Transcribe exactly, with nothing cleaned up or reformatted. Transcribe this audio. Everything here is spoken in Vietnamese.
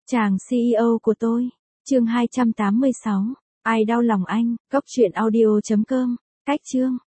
Chàng xê e ô của tôi. Chương hai trăm tám mươi sáu. Ai đau lòng anh? Cốc truyện audio chấm com. Cách chương.